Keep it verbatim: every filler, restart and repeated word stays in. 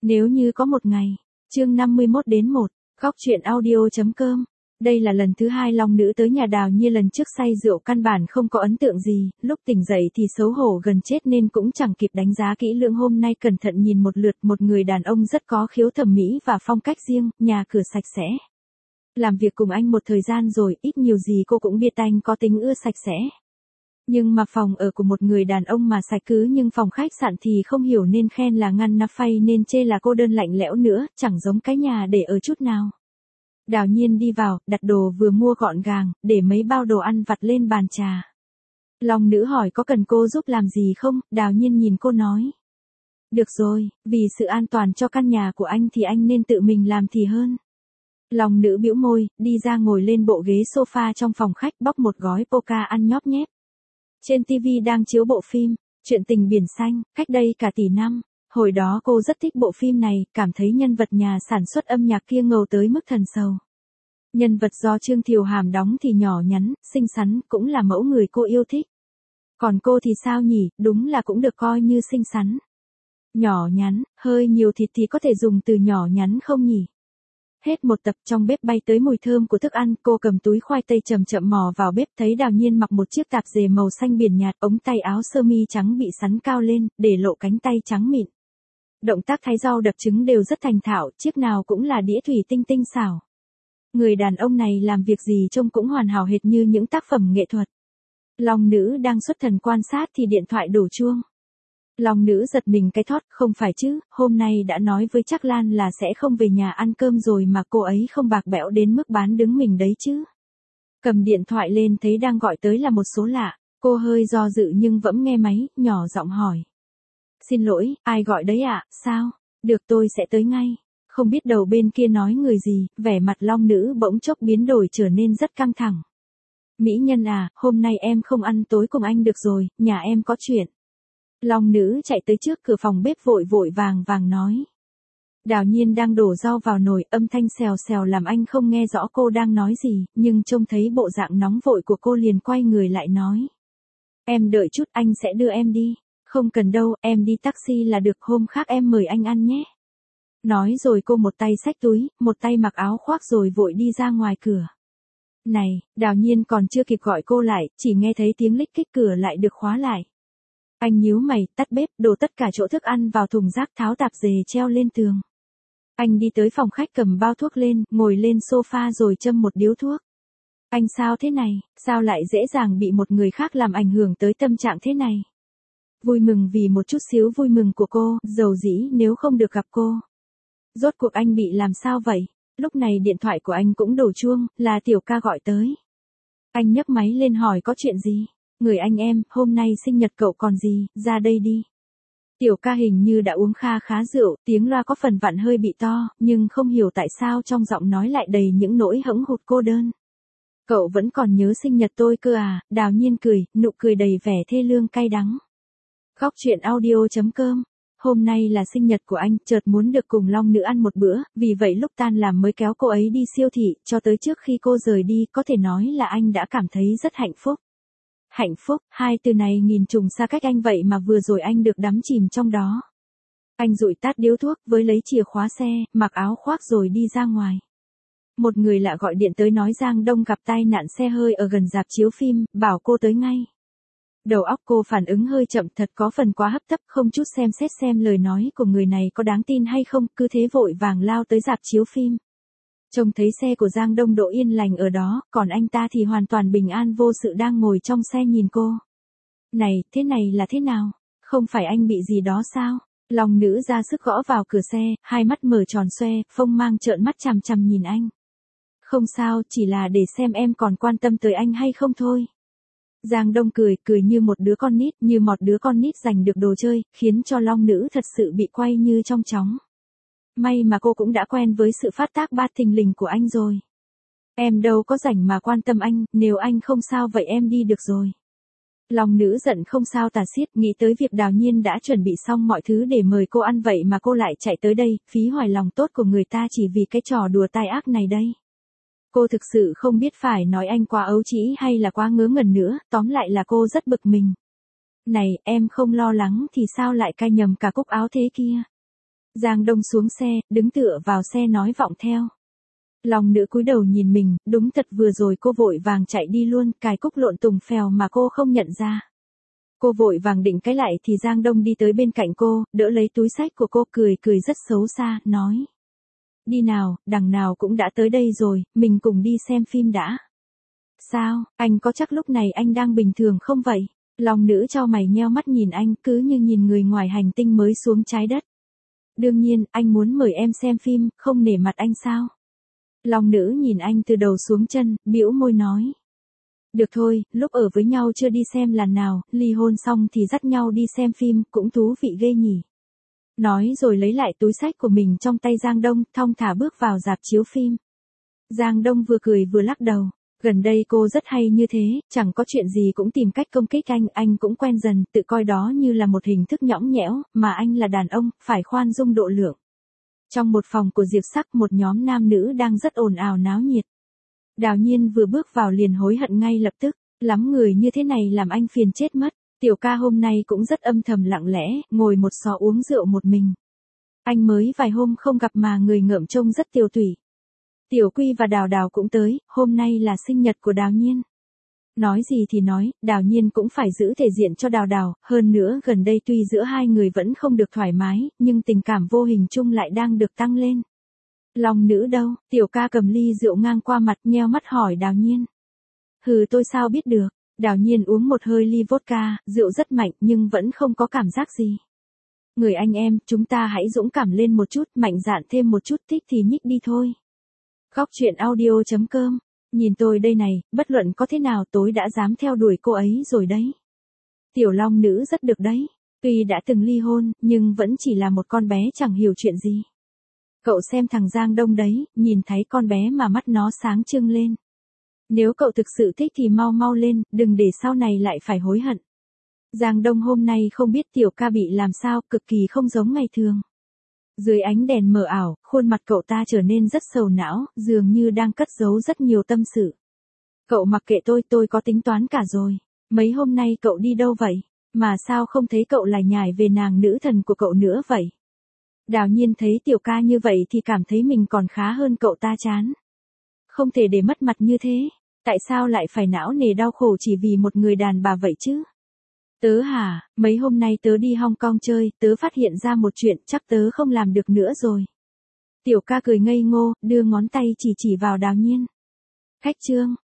Nếu như có một ngày, chương năm mươi mốt đến một, góc truyện audio.com. Đây là lần thứ hai Long Nữ tới nhà Đào Nhiên, lần trước say rượu căn bản không có ấn tượng gì, lúc tỉnh dậy thì xấu hổ gần chết nên cũng chẳng kịp đánh giá kỹ lưỡng. Hôm nay cẩn thận nhìn một lượt, một người đàn ông rất có khiếu thẩm mỹ và phong cách riêng, nhà cửa sạch sẽ. Làm việc cùng anh một thời gian rồi, ít nhiều gì cô cũng biết anh có tính ưa sạch sẽ. Nhưng mà phòng ở của một người đàn ông mà sạch cứ nhưng phòng khách sạn thì không hiểu nên khen là ngăn nắp, phay nên chê là cô đơn lạnh lẽo nữa, chẳng giống cái nhà để ở chút nào. Đào Nhiên đi vào, đặt đồ vừa mua gọn gàng, để mấy bao đồ ăn vặt lên bàn trà. Long Nữ hỏi có cần cô giúp làm gì không, Đào Nhiên nhìn cô nói. Được rồi, vì sự an toàn cho căn nhà của anh thì anh nên tự mình làm thì hơn. Long Nữ bĩu môi, đi ra ngồi lên bộ ghế sofa trong phòng khách, bóc một gói Poca ăn nhóp nhép. Trên ti vi đang chiếu bộ phim, Chuyện tình biển xanh, cách đây cả tỷ năm. Hồi đó cô rất thích bộ phim này, cảm thấy nhân vật nhà sản xuất âm nhạc kia ngầu tới mức thần sầu. Nhân vật do Trương Thiều Hàm đóng thì nhỏ nhắn, xinh xắn, cũng là mẫu người cô yêu thích. Còn cô thì sao nhỉ, đúng là cũng được coi như xinh xắn. Nhỏ nhắn, hơi nhiều thịt thì có thể dùng từ nhỏ nhắn không nhỉ? Hết một tập, trong bếp bay tới mùi thơm của thức ăn, cô cầm túi khoai tây chậm chậm mò vào bếp, thấy Đào Nhiên mặc một chiếc tạp dề màu xanh biển nhạt, ống tay áo sơ mi trắng bị sắn cao lên, để lộ cánh tay trắng mịn. Động tác thái rau đập trứng đều rất thành thạo, chiếc nào cũng là đĩa thủy tinh tinh xảo. Người đàn ông này làm việc gì trông cũng hoàn hảo hệt như những tác phẩm nghệ thuật. Long Nữ đang xuất thần quan sát thì điện thoại đổ chuông. Long Nữ giật mình cái thót, không phải chứ, hôm nay đã nói với Trác Lan là sẽ không về nhà ăn cơm rồi mà cô ấy không bạc bẽo đến mức bán đứng mình đấy chứ. Cầm điện thoại lên thấy đang gọi tới là một số lạ, cô hơi do dự nhưng vẫn nghe máy, nhỏ giọng hỏi. Xin lỗi, ai gọi đấy ạ, à? Sao? Được, tôi sẽ tới ngay. Không biết đầu bên kia nói người gì, vẻ mặt Long Nữ bỗng chốc biến đổi trở nên rất căng thẳng. Mỹ Nhân à, hôm nay em không ăn tối cùng anh được rồi, nhà em có chuyện. Long Nữ chạy tới trước cửa phòng bếp vội vội vàng vàng nói. Đào Nhiên đang đổ rau vào nồi, âm thanh xèo xèo làm anh không nghe rõ cô đang nói gì, nhưng trông thấy bộ dạng nóng vội của cô liền quay người lại nói. Em đợi chút, anh sẽ đưa em đi. Không cần đâu, em đi taxi là được, hôm khác em mời anh ăn nhé. Nói rồi cô một tay xách túi, một tay mặc áo khoác rồi vội đi ra ngoài cửa. Này, Đào Nhiên còn chưa kịp gọi cô lại, chỉ nghe thấy tiếng lích kích cửa lại được khóa lại. Anh nhíu mày, tắt bếp, đổ tất cả chỗ thức ăn vào thùng rác, tháo tạp dề treo lên tường. Anh đi tới phòng khách cầm bao thuốc lên, ngồi lên sofa rồi châm một điếu thuốc. Anh sao thế này, sao lại dễ dàng bị một người khác làm ảnh hưởng tới tâm trạng thế này? Vui mừng vì một chút xíu vui mừng của cô, dầu dĩ nếu không được gặp cô. Rốt cuộc anh bị làm sao vậy? Lúc này điện thoại của anh cũng đổ chuông, là Tiểu Ca gọi tới. Anh nhấc máy lên hỏi có chuyện gì? Người anh em, hôm nay sinh nhật cậu còn gì, ra đây đi. Tiểu Ca hình như đã uống kha khá rượu, tiếng loa có phần vặn hơi bị to, nhưng không hiểu tại sao trong giọng nói lại đầy những nỗi hững hụt cô đơn. Cậu vẫn còn nhớ sinh nhật tôi cơ à? Đào Nhiên cười, nụ cười đầy vẻ thê lương cay đắng. Góc truyện audio.com. Hôm nay là sinh nhật của anh, chợt muốn được cùng Long Nữ ăn một bữa, vì vậy lúc tan làm mới kéo cô ấy đi siêu thị, cho tới trước khi cô rời đi, có thể nói là anh đã cảm thấy rất hạnh phúc. Hạnh phúc, hai từ này nghìn trùng xa cách anh vậy mà vừa rồi anh được đắm chìm trong đó. Anh dụi tắt điếu thuốc, với lấy chìa khóa xe, mặc áo khoác rồi đi ra ngoài. Một người lạ gọi điện tới nói Giang Đông gặp tai nạn xe hơi ở gần rạp chiếu phim, bảo cô tới ngay. Đầu óc cô phản ứng hơi chậm, thật có phần quá hấp tấp, không chút xem xét xem lời nói của người này có đáng tin hay không, cứ thế vội vàng lao tới rạp chiếu phim. Trông thấy xe của Giang Đông đỗ yên lành ở đó, còn anh ta thì hoàn toàn bình an vô sự đang ngồi trong xe nhìn cô. Này, thế này là thế nào? Không phải anh bị gì đó sao? Long Nữ ra sức gõ vào cửa xe, hai mắt mở tròn xoe, phông mang trợn mắt chằm chằm nhìn anh. Không sao, chỉ là để xem em còn quan tâm tới anh hay không thôi. Giang Đông cười, cười như một đứa con nít, như một đứa con nít giành được đồ chơi, khiến cho Long Nữ thật sự bị quay như trong chóng. May mà cô cũng đã quen với sự phát tác bát thình lình của anh rồi. Em đâu có rảnh mà quan tâm anh, nếu anh không sao vậy em đi được rồi. Long Nữ giận không sao tả xiết, nghĩ tới việc Đào Nhiên đã chuẩn bị xong mọi thứ để mời cô ăn vậy mà cô lại chạy tới đây, phí hoài lòng tốt của người ta chỉ vì cái trò đùa tai ác này đây. Cô thực sự không biết phải nói anh quá ấu trĩ hay là quá ngớ ngẩn nữa, tóm lại là cô rất bực mình. Này, em không lo lắng thì sao lại cai nhầm cả cúc áo thế kia? Giang Đông xuống xe, đứng tựa vào xe nói vọng theo. Long nữ cúi đầu nhìn mình, đúng thật vừa rồi cô vội vàng chạy đi luôn, cài cúc lộn tùng phèo mà cô không nhận ra. Cô vội vàng định cái lại thì Giang Đông đi tới bên cạnh cô, đỡ lấy túi xách của cô, cười cười rất xấu xa, nói. Đi nào, đằng nào cũng đã tới đây rồi, mình cùng đi xem phim đã. Sao, anh có chắc lúc này anh đang bình thường không vậy? Long nữ chau mày nheo mắt nhìn anh, cứ như nhìn người ngoài hành tinh mới xuống trái đất. Đương nhiên, anh muốn mời em xem phim, không nể mặt anh sao? Long nữ nhìn anh từ đầu xuống chân, bĩu môi nói. Được thôi, lúc ở với nhau chưa đi xem lần nào, ly hôn xong thì dắt nhau đi xem phim, cũng thú vị ghê nhỉ. Nói rồi lấy lại túi xách của mình trong tay Giang Đông, thong thả bước vào rạp chiếu phim. Giang Đông vừa cười vừa lắc đầu. Gần đây cô rất hay như thế, chẳng có chuyện gì cũng tìm cách công kích anh, anh cũng quen dần, tự coi đó như là một hình thức nhõng nhẽo, mà anh là đàn ông, phải khoan dung độ lượng. Trong một phòng của Diệp Sắc, một nhóm nam nữ đang rất ồn ào náo nhiệt. Đào Nhiên vừa bước vào liền hối hận ngay lập tức, lắm người như thế này làm anh phiền chết mất. Tiểu ca hôm nay cũng rất âm thầm lặng lẽ, ngồi một xó uống rượu một mình. Anh mới vài hôm không gặp mà người ngợm trông rất tiều tụy. Tiểu Quy và Đào Đào cũng tới, hôm nay là sinh nhật của Đào Nhiên. Nói gì thì nói, Đào Nhiên cũng phải giữ thể diện cho Đào Đào, hơn nữa gần đây tuy giữa hai người vẫn không được thoải mái, nhưng tình cảm vô hình chung lại đang được tăng lên. Long nữ đâu? Tiểu ca cầm ly rượu ngang qua mặt, nheo mắt hỏi Đào Nhiên. Hừ, tôi sao biết được? Đào Nhiên uống một hơi ly vodka, rượu rất mạnh nhưng vẫn không có cảm giác gì. Người anh em, chúng ta hãy dũng cảm lên một chút, mạnh dạn thêm một chút, thích thì nhích đi thôi. Góc truyện audio chấm com. Nhìn tôi đây này, bất luận có thế nào tôi đã dám theo đuổi cô ấy rồi đấy. Tiểu Long nữ rất được đấy. Tuy đã từng ly hôn, nhưng vẫn chỉ là một con bé chẳng hiểu chuyện gì. Cậu xem thằng Giang Đông đấy, nhìn thấy con bé mà mắt nó sáng trưng lên. Nếu cậu thực sự thích thì mau mau lên, đừng để sau này lại phải hối hận. Giang Đông hôm nay không biết tiểu ca bị làm sao, cực kỳ không giống ngày thường. Dưới ánh đèn mờ ảo, khuôn mặt cậu ta trở nên rất sầu não, dường như đang cất giấu rất nhiều tâm sự. Cậu mặc kệ tôi, tôi có tính toán cả rồi. Mấy hôm nay cậu đi đâu vậy? Mà sao không thấy cậu lại nhải về nàng nữ thần của cậu nữa vậy? Đào Nhiên thấy tiểu ca như vậy thì cảm thấy mình còn khá hơn cậu ta chán. Không thể để mất mặt như thế. Tại sao lại phải não nề đau khổ chỉ vì một người đàn bà vậy chứ? Tớ hả, mấy hôm nay tớ đi Hong Kong chơi, tớ phát hiện ra một chuyện, chắc tớ không làm được nữa rồi. Tiểu ca cười ngây ngô, đưa ngón tay chỉ chỉ vào Đào Nhiên. Khách trương,